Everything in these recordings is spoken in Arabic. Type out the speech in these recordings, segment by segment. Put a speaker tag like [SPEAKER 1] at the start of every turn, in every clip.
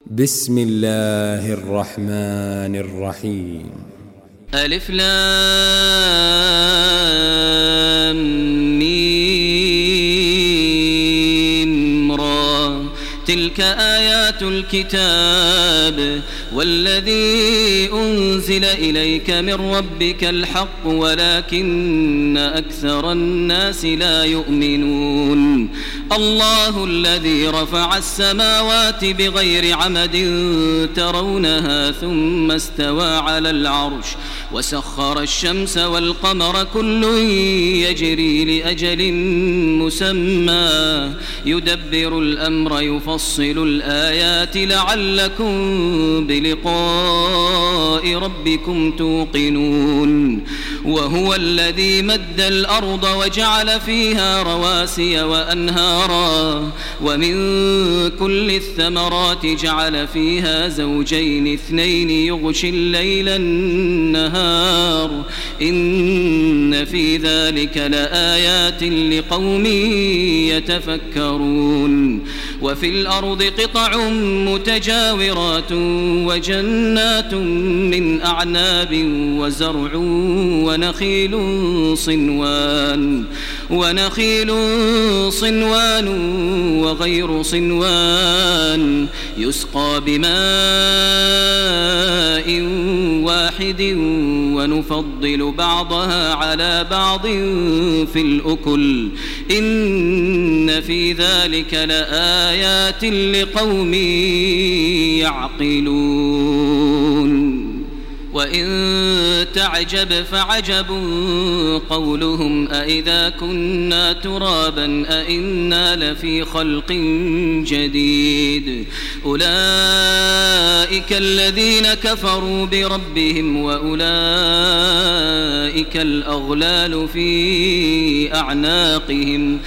[SPEAKER 1] بسم الله الرحمن الرحيم.
[SPEAKER 2] ألف لام ميم را تلك آيات الكتاب والذي أنزل إليك من ربك الحق ولكن أكثر الناس لا يؤمنون. الله الذي رفع السماوات بغير عمد ترونها ثم استوى على العرش وسخر الشمس والقمر كل يجري لأجل مسمى يدبر الأمر يفصل الآيات لعلكم بلقاء ربكم توقنون. وهو الذي مد الأرض وجعل فيها رواسي وأنهارا ومن كل الثمرات جعل فيها زوجين اثنين يغشي الليل النهار إن في ذلك لآيات لقوم يتفكرون. وفي الأرض قطع متجاورات وجنات من أعناب وزرع ونخيل صنوان وغير صنوان يسقى بماء واحد ونفضل بعضها على بعض في الأكل إن في ذلك لآيات لقوم يعقلون. وإن تعجب فعجب قولهم أإذا كنا ترابا أإنا لفي خلق جديد أولئك الذين كفروا بربهم وأولئك الأغلال في أعناقهم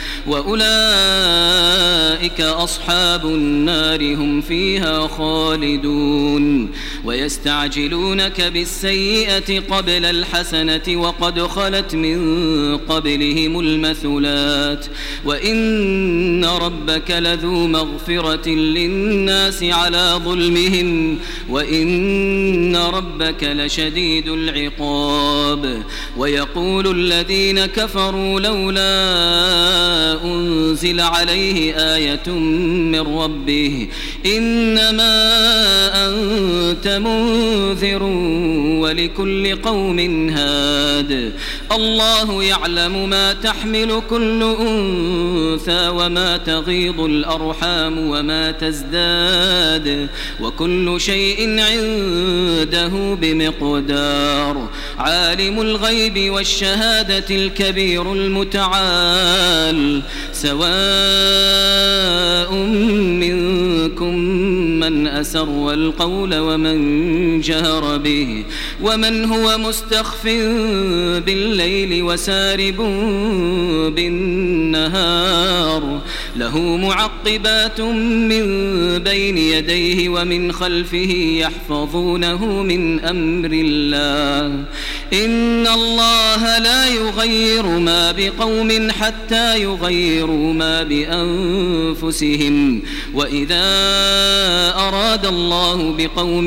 [SPEAKER 2] وأولئك أصحاب النار هم فيها خالدون. ويستعجلونك بالسيئة قبل الحسنة وقد خلت من قبلهم المثلات وإن ربك لذو مغفرة للناس على ظلمهم وإن ربك لشديد العقاب. ويقول الذين كفروا لولا أنزل عليه آية من ربه إنما أنت منذر ولكل قوم هاد الله يعلم ما تحمل كل أنثى وما تغيض الأرحام وما تزداد وكل شيء عنده بمقدار. عالم الغيب والشهادة الكبير المتعال سواء منكم من أسر القول ومن جهر به ومن هو مستخف بالليل وسارب بالنهار له معقبات من بين يديه ومن خلفه يحفظونه من أمر الله إن الله لا يغير ما بقوم حتى يغيروا ما بأنفسهم وإذا أراد الله بقوم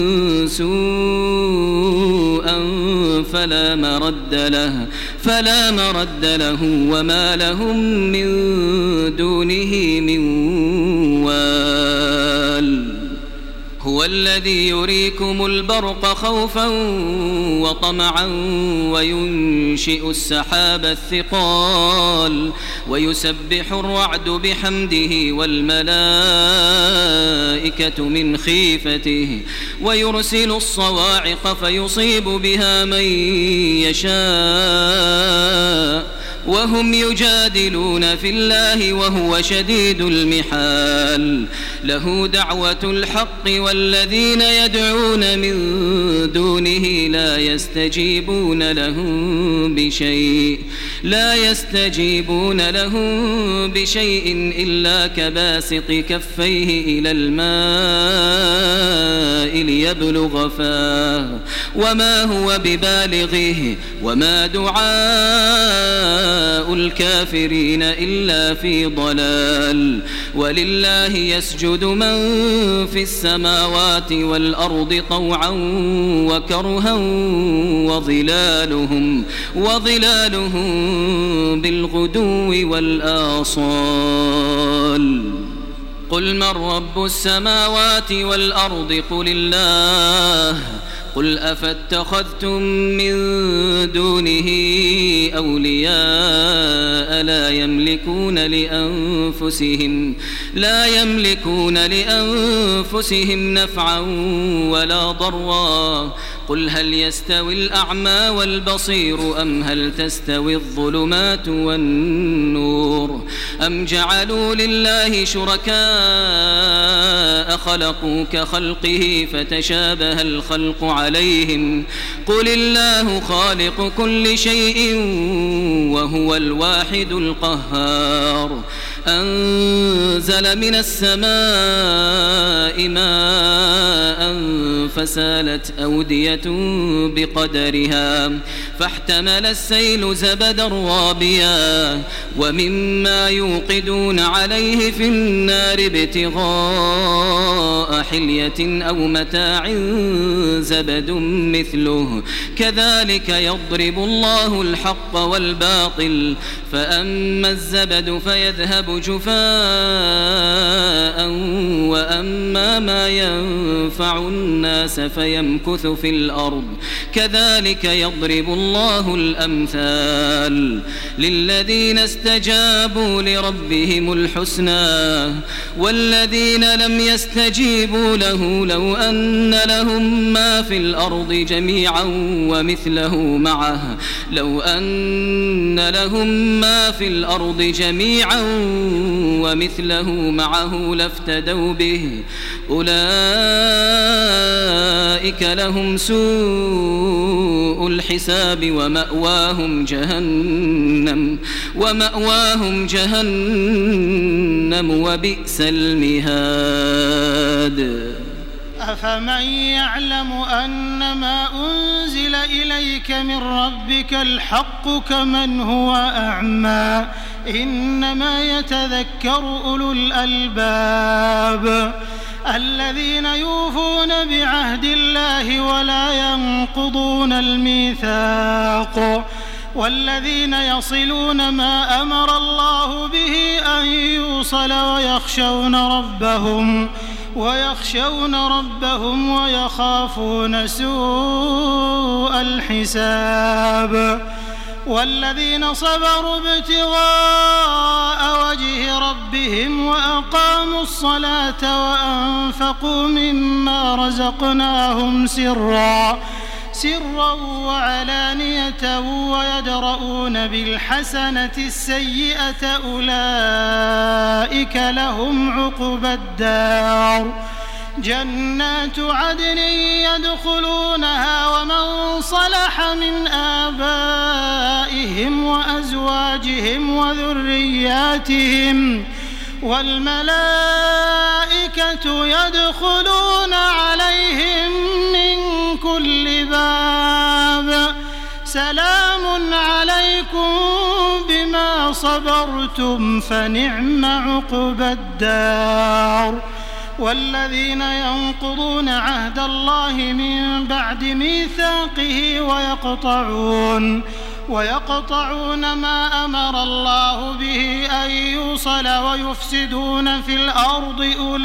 [SPEAKER 2] سوءا فلا مرد له وما لهم من دونه من وال. هو الذي يريكم البرق خوفا وطمعا وينشئ السحاب الثقال ويسبح الرعد بحمده والملائكة من خيفته ويرسل الصواعق فيصيب بها من يشاء وهم يجادلون في الله وهو شديد المحال. له دعوة الحق والذين يدعون من دونه لا يستجيبون لهم بشيء إلا كباسط كفيه إلى الماء ليبلغ فاه وما هو ببالغه وما دعاء الكافرين إلا في ضلال ولله يسجد من في السماوات والأرض طوعا وكرها وظلالهم بالغدو والآصال قل من رب السماوات والأرض قل الله قل أفاتخذتم من دونه أولياء لا يملكون لأنفسهم نفعا ولا ضرا قل هل يستوي الأعمى والبصير أم هل تستوي الظلمات والنور أم جعلوا لله شركاء خلقوا كخلقه فتشابه الخلق عليهم قل الله خالق كل شيء وهو الواحد القهار أنزل من السماء ماء فسالت أودية بقدرها فاحتمل السيل زبدا رابيا ومما يوقدون عليه في النار ابتغاء حلية أو متاع زبد مثله كذلك يضرب الله الحق والباطل فأما الزبد فيذهب جفاء وأما ما ينفع الناس فيمكث في الأرض كذلك يضرب الله الأمثال للذين استجابوا لربهم الحسنى والذين لم يستجيبوا له لو أن لهم ما في الأرض جميعا ومثله معه لافتدوا به أولئك لهم سوء الحساب ومأواهم جهنم وبئس المهاد
[SPEAKER 3] أفمن يعلم أنما أنزل إليك من ربك الحق كمن هو أعمى إنما يتذكر أولو الألباب الذين يوفون بعهد الله ولا ينقضون الميثاق والذين يصلون ما أمر الله به أن يوصل ويخشون ربهم ويخافون سوء الحساب والذين صبروا ابتغاء وجه ربهم وأقاموا الصلاة وأنفقوا مما رزقناهم سرا وعلانية ويدرؤون بالحسنة السيئة أولئك لهم عقبى الدار جنات عدن يدخلونها ومن صلح من آبائهم وأزواجهم وذرياتهم والملائكة يدخلون عليهم من كل باب سلام عليكم بما صبرتم فنعم عقبى الدار والذين ينقضون عهد الله من بعد ميثاقه ويقطعون ما أمر الله به أن يوصل ويفسدون في الأرض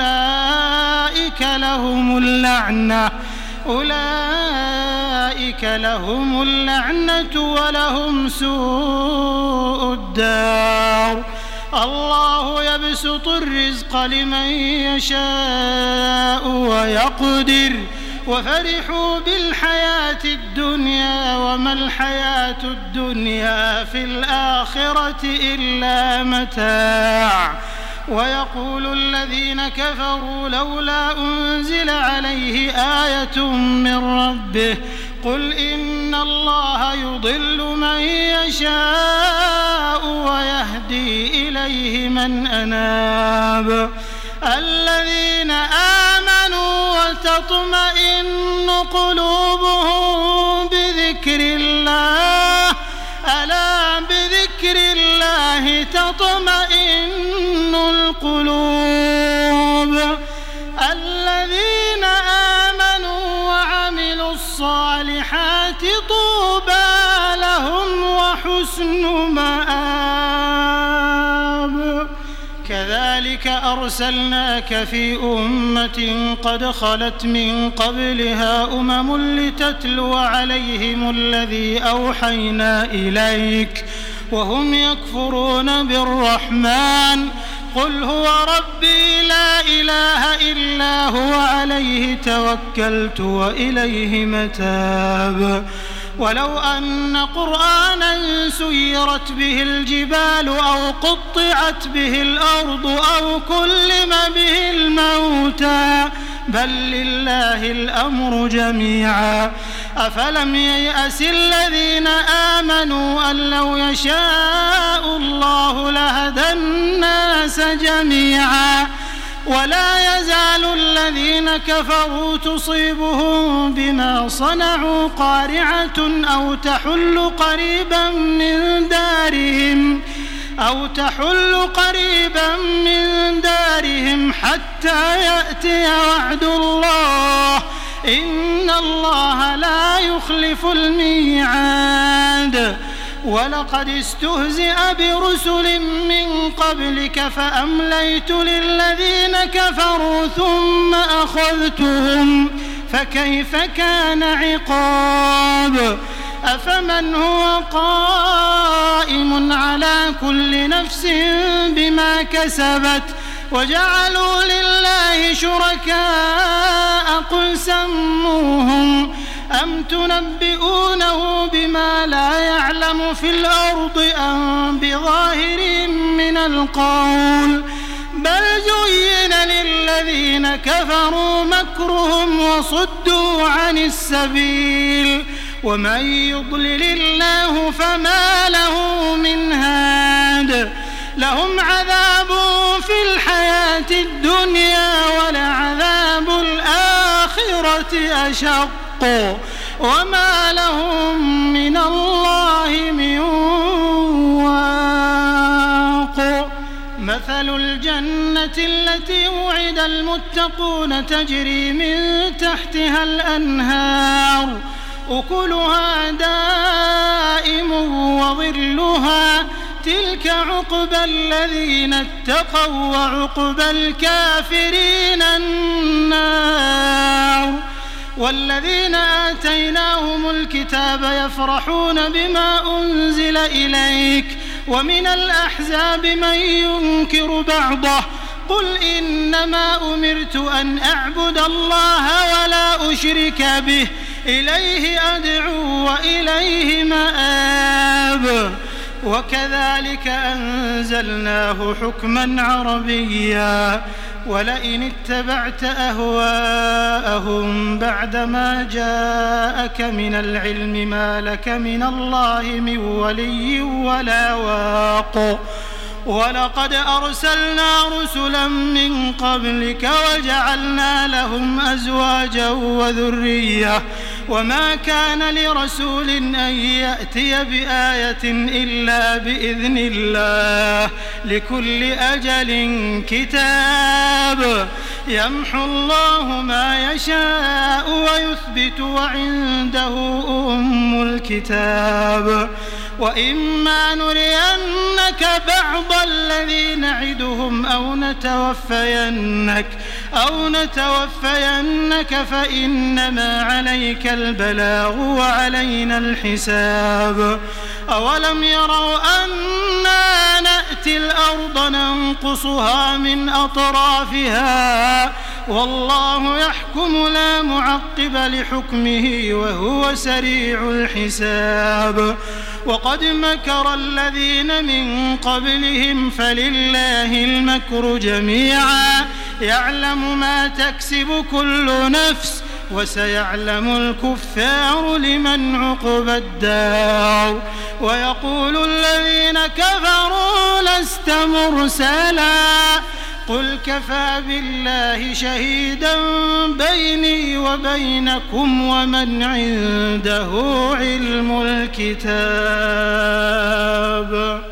[SPEAKER 3] أولئك لهم اللعنة ولهم سوء الدار الله يبسط الرزق لمن يشاء ويقدر وفرحوا بالحياة الدنيا وما الحياة الدنيا في الآخرة إلا متاع ويقول الذين كفروا لولا أنزل عليه آية من ربه قل إن الله يضل من يشاء ويهدي إليه من أناب الذين آمنوا وتطمئن قلوبهم بذكر الله ألا بذكر الله تطمئن القلوب الذين آمنوا وعملوا الصالحات طوبى لهم وحسن مآب كذلك أرسلناك في أمة قد خلت من قبلها لتتلو عليهم الذي أوحينا إليك وهم يكفرون بالرحمن قل هو ربي لا إله إلا هو عليه توكلت وإليه متاب ولو أن قرآنا سيرت به الجبال أو قطعت به الأرض أو كلم به الموتى بل لله الأمر جميعا أفلم ييأس الذين آمنوا أن لو يشاء الله لهدى الناس جميعا ولا يزال الذين كفروا تصيبهم بما صنعوا قارعة أو تحل قريبا من دارهم حتى يأتي وعد الله إن الله لا يخلف الميعاد ولقد استهزئ برسل من قبلك فأمليت للذين كفروا ثم أخذتهم فكيف كان عقاب أفمن هو قائم على كل نفس بما كسبت وجعلوا لله شركاء قل سموهم أم تنبئونه بما لا يعلم في الأرض أم بظاهر من القول بل زين للذين كفروا مكرهم وصدوا عن السبيل ومن يضلل الله فما له من هاد لهم عذاب في الحياة الدنيا ولعذاب الآخرة أشق وما لهم من الله من واق مثل الجنة التي وعد المتقون تجري من تحتها الأنهار أكلها دائم وظلها تلك عقبى الذين اتقوا وعقبى الكافرين النار والذين آتيناهم الكتاب يفرحون بما أنزل إليك ومن الأحزاب من ينكر بعضه قل إنما أمرت أن أعبد الله ولا أشرك به إليه أدعو وإليه مآب وكذلك أنزلناه حكما عربيا ولئن اتبعت أهواءهم بعدما جاءك من العلم ما لك من الله من ولي ولا واق ولقد أرسلنا رسلا من قبلك وجعلنا لهم أزواجا وذرية وما كان لرسول أن يأتي بآية إلا بإذن الله لكل أجل كتاب يمحو الله ما يشاء ويثبت وعنده أم الكتاب وإما نرينك بعض الذي نعدهم أو نتوفينك فإنما عليك البلاغ وعلينا الحساب أولم يروا أنا نأتي الأرض ننقصها من أطرافها والله يحكم لا معقب لحكمه وهو سريع الحساب وقد مكر الذين من قبلهم فلله المكر جميعا يعلم ما تكسب كل نفس وسيعلم الكفار لمن عقبى الدار ويقول الذين كفروا لست مرسلا قل كفى بالله شهيدا بيني وبينكم ومن عنده علم الكتاب.